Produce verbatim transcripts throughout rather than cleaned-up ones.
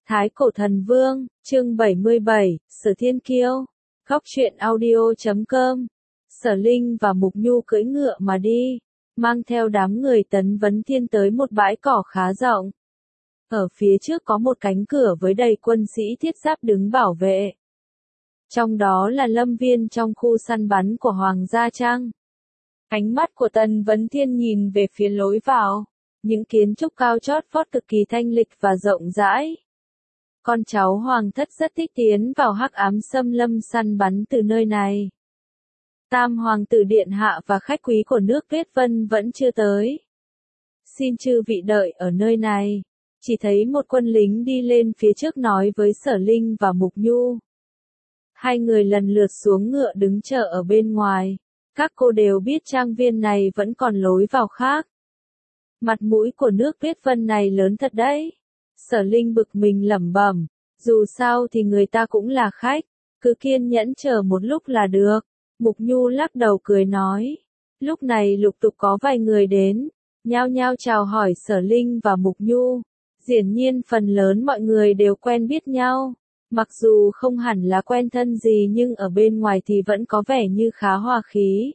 Thái Cổ Thần Vương, chương bảy mươi bảy, Sở Thiên Kiêu. Góc truyện audio chấm com. Sở Linh và Mục Nhu cưỡi ngựa mà đi, mang theo đám người Tần Vấn Thiên tới một bãi cỏ khá rộng. Ở phía trước có một cánh cửa với đầy quân sĩ thiết giáp đứng bảo vệ. Trong đó là lâm viên trong khu săn bắn của Hoàng gia Trang. Ánh mắt của Tần Vấn Thiên nhìn về phía lối vào, những kiến trúc cao chót vót cực kỳ thanh lịch và rộng rãi. Con cháu Hoàng thất rất thích tiến vào hắc ám xâm lâm săn bắn từ nơi này. Tam Hoàng tử điện hạ và khách quý của nước Tuyết Vân vẫn chưa tới. Xin chư vị đợi ở nơi này. Chỉ thấy một quân lính đi lên phía trước nói với Sở Linh và Mục Nhu. Hai người lần lượt xuống ngựa đứng chờ ở bên ngoài. Các cô đều biết trang viên này vẫn còn lối vào khác. Mặt mũi của nước Tuyết Vân này lớn thật đấy. Sở Linh bực mình lẩm bẩm, dù sao thì người ta cũng là khách, cứ kiên nhẫn chờ một lúc là được. Mục Nhu lắc đầu cười nói. Lúc này lục tục có vài người đến, nhao nhao chào hỏi Sở Linh và Mục Nhu. Hiển nhiên phần lớn mọi người đều quen biết nhau, mặc dù không hẳn là quen thân gì nhưng ở bên ngoài thì vẫn có vẻ như khá hòa khí.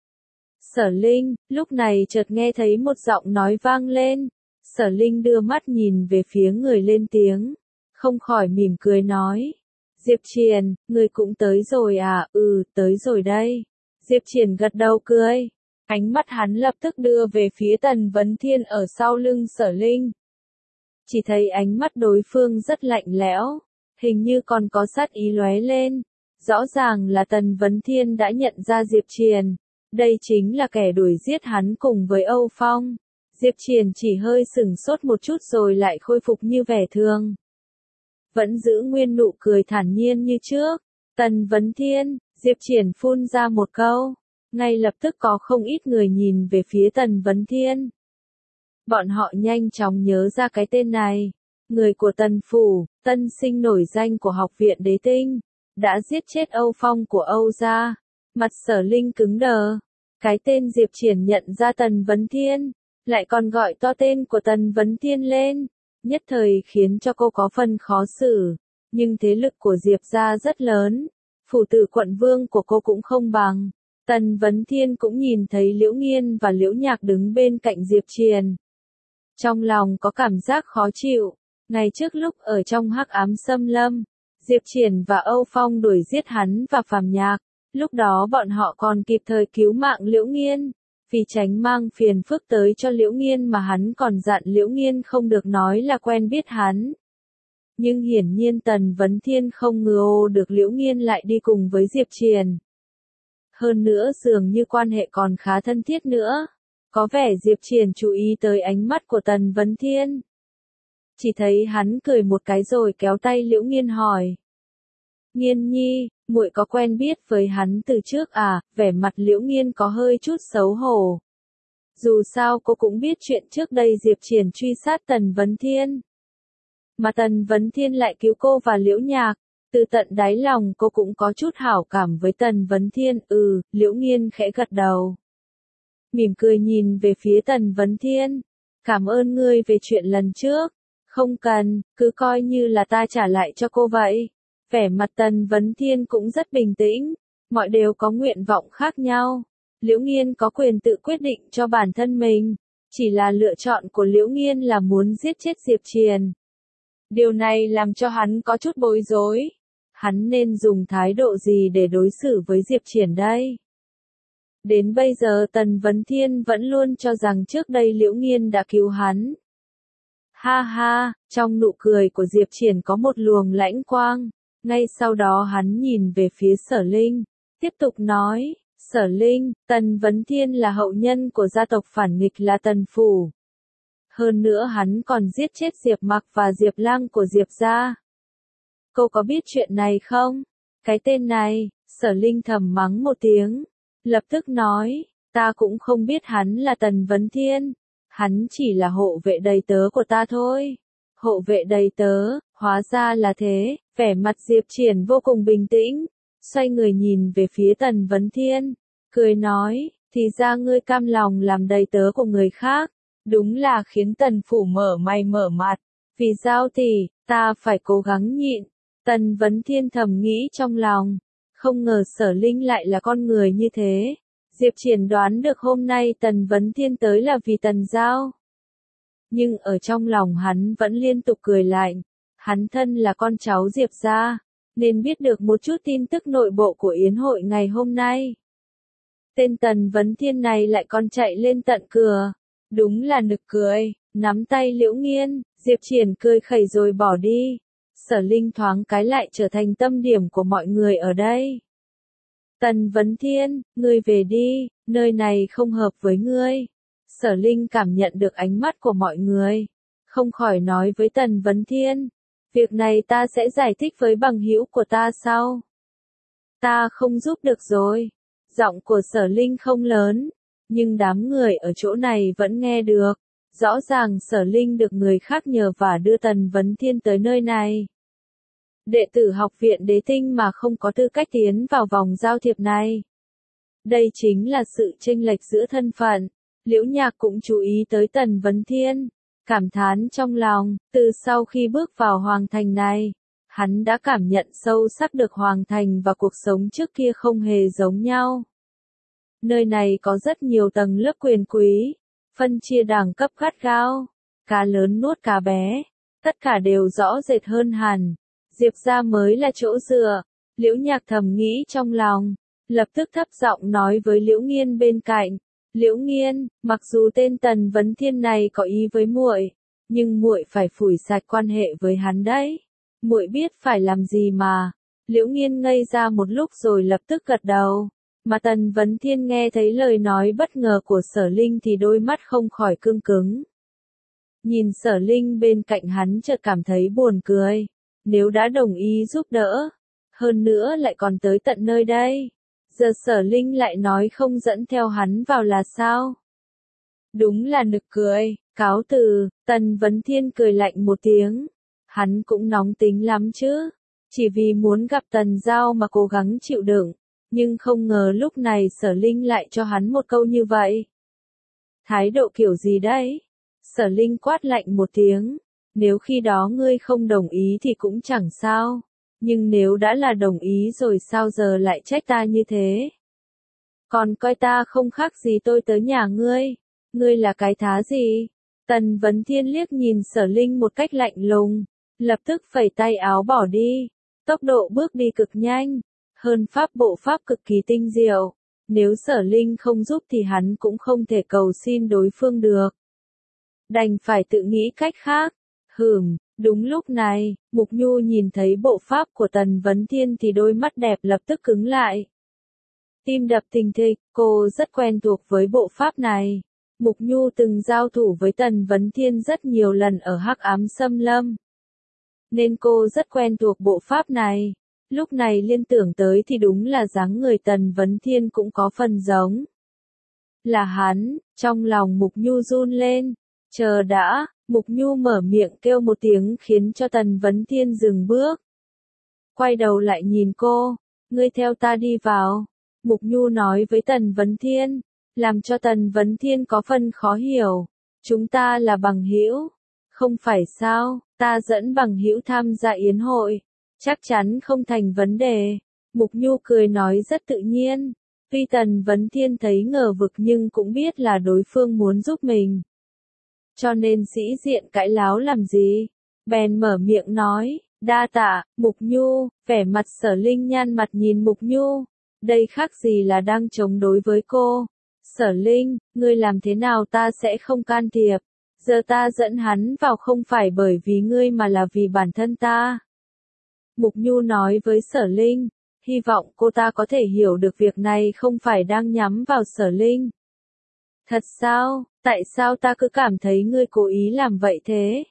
Sở Linh, lúc này chợt nghe thấy một giọng nói vang lên. Sở Linh đưa mắt nhìn về phía người lên tiếng, không khỏi mỉm cười nói. Diệp Triền, người cũng tới rồi à? Ừ, tới rồi đây. Diệp Triền gật đầu cười. Ánh mắt hắn lập tức đưa về phía Tần Vấn Thiên ở sau lưng Sở Linh. Chỉ thấy ánh mắt đối phương rất lạnh lẽo, hình như còn có sát ý lóe lên. Rõ ràng là Tần Vấn Thiên đã nhận ra Diệp Triền. Đây chính là kẻ đuổi giết hắn cùng với Âu Phong. Diệp Triền chỉ hơi sửng sốt một chút rồi lại khôi phục như vẻ thường. Vẫn giữ nguyên nụ cười thản nhiên như trước. Tần Vấn Thiên, Diệp Triền phun ra một câu. Ngay lập tức có không ít người nhìn về phía Tần Vấn Thiên. Bọn họ nhanh chóng nhớ ra cái tên này. Người của Tần Phủ, tân sinh nổi danh của học viện Đế Tinh, đã giết chết Âu Phong của Âu gia. Mặt Sở Linh cứng đờ. Cái tên Diệp Triền nhận ra Tần Vấn Thiên, lại còn gọi to tên của Tần Vấn Thiên lên, nhất thời khiến cho cô có phần khó xử. Nhưng thế lực của Diệp gia rất lớn, phủ tử quận vương của cô cũng không bằng. Tần Vấn Thiên cũng nhìn thấy Liễu Nghiên và Liễu Nhạc đứng bên cạnh Diệp Triền. Trong lòng có cảm giác khó chịu. Ngày trước lúc ở trong hắc ám xâm lâm, Diệp Triền và Âu Phong đuổi giết hắn và Phàm Nhạc. Lúc đó bọn họ còn kịp thời cứu mạng Liễu Nghiên. Vì tránh mang phiền phức tới cho Liễu Nghiên mà hắn còn dặn Liễu Nghiên không được nói là quen biết hắn. Nhưng hiển nhiên Tần Vấn Thiên không ngờ được Liễu Nghiên lại đi cùng với Diệp Triền. Hơn nữa dường như quan hệ còn khá thân thiết nữa. Có vẻ Diệp Triền chú ý tới ánh mắt của Tần Vấn Thiên. Chỉ thấy hắn cười một cái rồi kéo tay Liễu Nghiên hỏi. Nghiên nhi, muội có quen biết với hắn từ trước à? Vẻ mặt Liễu Nghiên có hơi chút xấu hổ. Dù sao cô cũng biết chuyện trước đây Diệp Triền truy sát Tần Vấn Thiên. Mà Tần Vấn Thiên lại cứu cô và Liễu Nhạc. Từ tận đáy lòng cô cũng có chút hảo cảm với Tần Vấn Thiên. Ừ, Liễu Nghiên khẽ gật đầu. Mỉm cười nhìn về phía Tần Vấn Thiên. Cảm ơn ngươi về chuyện lần trước. Không cần, cứ coi như là ta trả lại cho cô vậy. Vẻ mặt Tần Vấn Thiên cũng rất bình tĩnh, mọi đều có nguyện vọng khác nhau. Liễu Nghiên có quyền tự quyết định cho bản thân mình, chỉ là lựa chọn của Liễu Nghiên là muốn giết chết Diệp Triền. Điều này làm cho hắn có chút bối rối. Hắn nên dùng thái độ gì để đối xử với Diệp Triền đây? Đến bây giờ Tần Vấn Thiên vẫn luôn cho rằng trước đây Liễu Nghiên đã cứu hắn. Ha ha, trong nụ cười của Diệp Triền có một luồng lãnh quang. Ngay sau đó hắn nhìn về phía Sở Linh, tiếp tục nói, Sở Linh, Tần Vấn Thiên là hậu nhân của gia tộc phản nghịch là Tần Phủ. Hơn nữa hắn còn giết chết Diệp Mặc và Diệp Lang của Diệp gia. Cô có biết chuyện này không? Cái tên này, Sở Linh thầm mắng một tiếng, lập tức nói, ta cũng không biết hắn là Tần Vấn Thiên, hắn chỉ là hộ vệ đầy tớ của ta thôi. Hộ vệ đầy tớ, hóa ra là thế. Vẻ mặt Diệp Triền vô cùng bình tĩnh, xoay người nhìn về phía Tần Vấn Thiên, cười nói, thì ra ngươi cam lòng làm đầy tớ của người khác, đúng là khiến Tần Phủ mở mày mở mặt. Vì Giao tỷ, ta phải cố gắng nhịn. Tần Vấn Thiên thầm nghĩ trong lòng. Không ngờ Sở Linh lại là con người như thế. Diệp Triển đoán được hôm nay Tần Vấn Thiên tới là vì Tần Giao. Nhưng ở trong lòng hắn vẫn liên tục cười lạnh. Hắn thân là con cháu Diệp gia, nên biết được một chút tin tức nội bộ của yến hội ngày hôm nay. Tên Tần Vấn Thiên này lại còn chạy lên tận cửa. Đúng là nực cười, nắm tay Liễu Nghiên, Diệp Triển cười khẩy rồi bỏ đi. Sở Linh thoáng cái lại trở thành tâm điểm của mọi người ở đây. Tần Vấn Thiên, ngươi về đi, nơi này không hợp với ngươi. Sở Linh cảm nhận được ánh mắt của mọi người. Không khỏi nói với Tần Vấn Thiên. Việc này ta sẽ giải thích với bằng hữu của ta sau. Ta không giúp được rồi. Giọng của Sở Linh không lớn, nhưng đám người ở chỗ này vẫn nghe được. Rõ ràng Sở Linh được người khác nhờ và đưa Tần Vấn Thiên tới nơi này. Đệ tử học viện Đế Tinh mà không có tư cách tiến vào vòng giao thiệp này. Đây chính là sự chênh lệch giữa thân phận. Liễu Nhạc cũng chú ý tới Tần Vấn Thiên, cảm thán trong lòng, từ sau khi bước vào Hoàng Thành này, hắn đã cảm nhận sâu sắc được Hoàng Thành và cuộc sống trước kia không hề giống nhau. Nơi này có rất nhiều tầng lớp quyền quý, phân chia đẳng cấp gắt gao, cá lớn nuốt cá bé, tất cả đều rõ rệt hơn hẳn. Diệp gia mới là chỗ dựa. Liễu Nhạc thầm nghĩ trong lòng, lập tức thấp giọng nói với Liễu Nghiên bên cạnh. Liễu Nghiên, mặc dù tên Tần Vấn Thiên này có ý với muội, nhưng muội phải phủi sạch quan hệ với hắn đấy. Muội biết phải làm gì mà. Liễu Nghiên ngây ra một lúc rồi lập tức gật đầu. Mà Tần Vấn Thiên nghe thấy lời nói bất ngờ của Sở Linh thì đôi mắt không khỏi cương cứng. Nhìn Sở Linh bên cạnh hắn chợt cảm thấy buồn cười. Nếu đã đồng ý giúp đỡ, hơn nữa lại còn tới tận nơi đây, giờ Sở Linh lại nói không dẫn theo hắn vào là sao? Đúng là nực cười, cáo từ. Tần Vấn Thiên cười lạnh một tiếng. Hắn cũng nóng tính lắm chứ, chỉ vì muốn gặp Tần Giao mà cố gắng chịu đựng, nhưng không ngờ lúc này Sở Linh lại cho hắn một câu như vậy. Thái độ kiểu gì đấy? Sở Linh quát lạnh một tiếng. Nếu khi đó ngươi không đồng ý thì cũng chẳng sao, nhưng nếu đã là đồng ý rồi sao giờ lại trách ta như thế? Còn coi ta không khác gì tôi tới nhà ngươi, ngươi là cái thá gì? Tần Vấn Thiên liếc nhìn Sở Linh một cách lạnh lùng, lập tức phẩy tay áo bỏ đi, tốc độ bước đi cực nhanh, hơn pháp bộ pháp cực kỳ tinh diệu, nếu Sở Linh không giúp thì hắn cũng không thể cầu xin đối phương được. Đành phải tự nghĩ cách khác. Hừm, đúng lúc này, Mục Nhu nhìn thấy bộ pháp của Tần Vấn Thiên thì đôi mắt đẹp lập tức cứng lại. Tim đập thình thịch, cô rất quen thuộc với bộ pháp này. Mục Nhu từng giao thủ với Tần Vấn Thiên rất nhiều lần ở Hắc Ám Xâm Lâm. Nên cô rất quen thuộc bộ pháp này. Lúc này liên tưởng tới thì đúng là dáng người Tần Vấn Thiên cũng có phần giống. Là hắn, trong lòng Mục Nhu run lên. Chờ đã. Mục Nhu mở miệng kêu một tiếng khiến cho Tần Vấn Thiên dừng bước. Quay đầu lại nhìn cô, ngươi theo ta đi vào. Mục Nhu nói với Tần Vấn Thiên, làm cho Tần Vấn Thiên có phần khó hiểu. Chúng ta là bằng hữu, không phải sao, ta dẫn bằng hữu tham gia yến hội, chắc chắn không thành vấn đề. Mục Nhu cười nói rất tự nhiên, tuy Tần Vấn Thiên thấy ngờ vực nhưng cũng biết là đối phương muốn giúp mình. Cho nên sĩ diện cãi láo làm gì, bèn mở miệng nói, đa tạ. Mục Nhu, vẻ mặt Sở Linh nhăn mặt nhìn Mục Nhu, đây khác gì là đang chống đối với cô. Sở Linh, ngươi làm thế nào ta sẽ không can thiệp, giờ ta dẫn hắn vào không phải bởi vì ngươi mà là vì bản thân ta. Mục Nhu nói với Sở Linh, hy vọng cô ta có thể hiểu được việc này không phải đang nhắm vào Sở Linh. Thật sao, tại sao ta cứ cảm thấy ngươi cố ý làm vậy thế?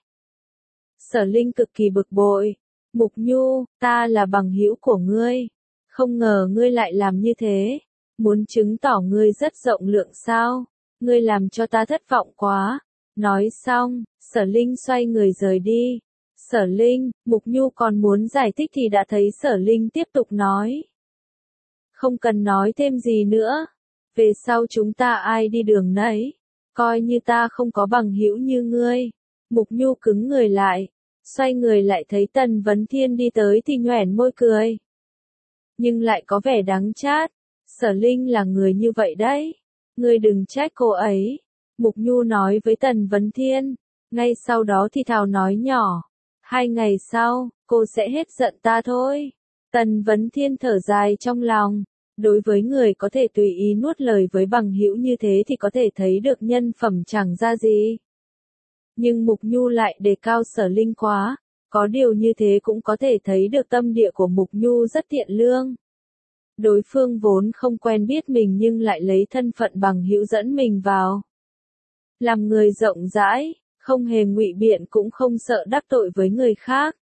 Sở Linh cực kỳ bực bội. Mục Nhu, ta là bằng hữu của ngươi. Không ngờ ngươi lại làm như thế. Muốn chứng tỏ ngươi rất rộng lượng sao? Ngươi làm cho ta thất vọng quá. Nói xong, Sở Linh xoay người rời đi. Sở Linh, Mục Nhu còn muốn giải thích thì đã thấy Sở Linh tiếp tục nói. Không cần nói thêm gì nữa. Về sau chúng ta ai đi đường nấy. Coi như ta không có bằng hữu như ngươi. Mục Nhu cứng người lại, Xoay người lại thấy Tần Vấn Thiên đi tới thì nhoẻn môi cười. Nhưng lại có vẻ đắng chát. Sở Linh là người như vậy đấy. Ngươi đừng trách cô ấy. Mục Nhu nói với Tần Vấn Thiên. Ngay sau đó thì thào nói nhỏ. Hai ngày sau, cô sẽ hết giận ta thôi. Tần Vấn Thiên thở dài trong lòng. Đối với người có thể tùy ý nuốt lời với bằng hữu như thế thì có thể thấy được nhân phẩm chẳng ra gì. Nhưng Mục Nhu lại đề cao Sở Linh quá. Có điều như thế cũng có thể thấy được tâm địa của Mục Nhu rất thiện lương. Đối phương vốn không quen biết mình nhưng lại lấy thân phận bằng hữu dẫn mình vào. Làm người rộng rãi, không hề ngụy biện cũng không sợ đắc tội với người khác.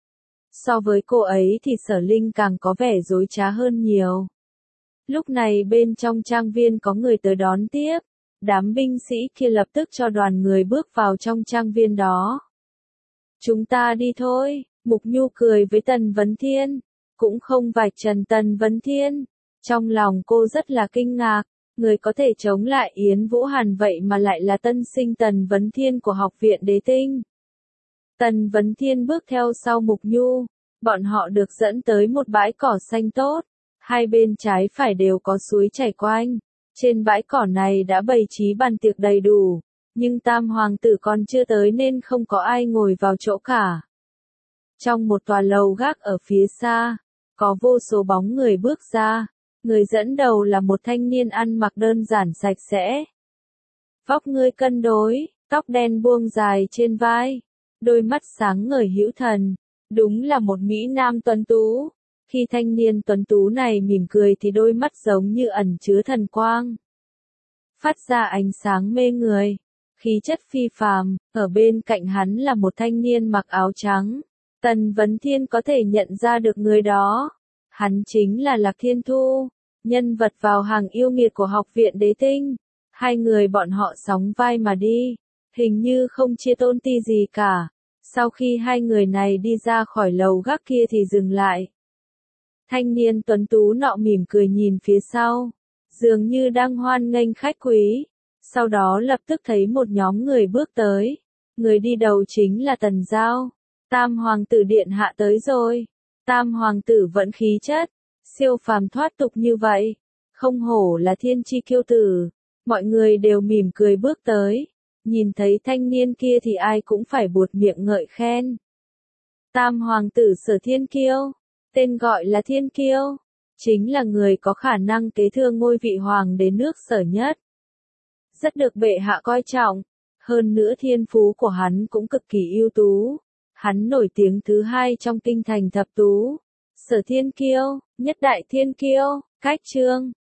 So với cô ấy thì Sở Linh càng có vẻ dối trá hơn nhiều. Lúc này bên trong trang viên có người tới đón tiếp. Đám binh sĩ kia lập tức cho đoàn người bước vào trong trang viên đó. Chúng ta đi thôi, Mục Nhu cười với Tần Vấn Thiên. Cũng không vạch trần Tần Vấn Thiên. Trong lòng cô rất là kinh ngạc. Người có thể chống lại Yến Vũ Hàn vậy mà lại là tân sinh Tần Vấn Thiên của Học viện Đế Tinh. Tần Vấn Thiên bước theo sau Mục Nhu. Bọn họ được dẫn tới một bãi cỏ xanh tốt. Hai bên trái phải đều có suối chảy quanh. Trên bãi cỏ này đã bày trí bàn tiệc đầy đủ. Nhưng Tam Hoàng tử còn chưa tới nên không có ai ngồi vào chỗ cả. Trong một tòa lầu gác ở phía xa, có vô số bóng người bước ra. Người dẫn đầu là một thanh niên ăn mặc đơn giản sạch sẽ. Vóc người cân đối, tóc đen buông dài trên vai. Đôi mắt sáng ngời hữu thần. Đúng là một mỹ nam tuấn tú. Khi thanh niên tuấn tú này mỉm cười thì đôi mắt giống như ẩn chứa thần quang. Phát ra ánh sáng mê người. Khí chất phi phàm, ở bên cạnh hắn là một thanh niên mặc áo trắng. Tần Vấn Thiên có thể nhận ra được người đó. Hắn chính là Lạc Thiên Thu, nhân vật vào hàng yêu nghiệt của Học viện Đế Tinh. Hai người bọn họ sóng vai mà đi, hình như không chia tôn ti gì cả. Sau khi hai người này đi ra khỏi lầu gác kia thì dừng lại. Thanh niên tuấn tú nọ mỉm cười nhìn phía sau, dường như đang hoan nghênh khách quý. Sau đó lập tức thấy một nhóm người bước tới. Người đi đầu chính là Tần Giao. Tam Hoàng tử điện hạ tới rồi. Tam Hoàng tử vẫn khí chất, siêu phàm thoát tục như vậy. Không hổ là thiên chi kiêu tử. Mọi người đều mỉm cười bước tới. Nhìn thấy thanh niên kia thì ai cũng phải buột miệng ngợi khen. Tam Hoàng tử Sở Thiên Kiêu, tên gọi là Thiên Kiêu, chính là người có khả năng kế thừa ngôi vị hoàng đế nước Sở nhất. Rất được bệ hạ coi trọng. Hơn nữa thiên phú của hắn cũng cực kỳ ưu tú. Hắn nổi tiếng thứ hai trong kinh thành thập tú. Sở Thiên Kiêu, nhất đại thiên kiêu, cách chương.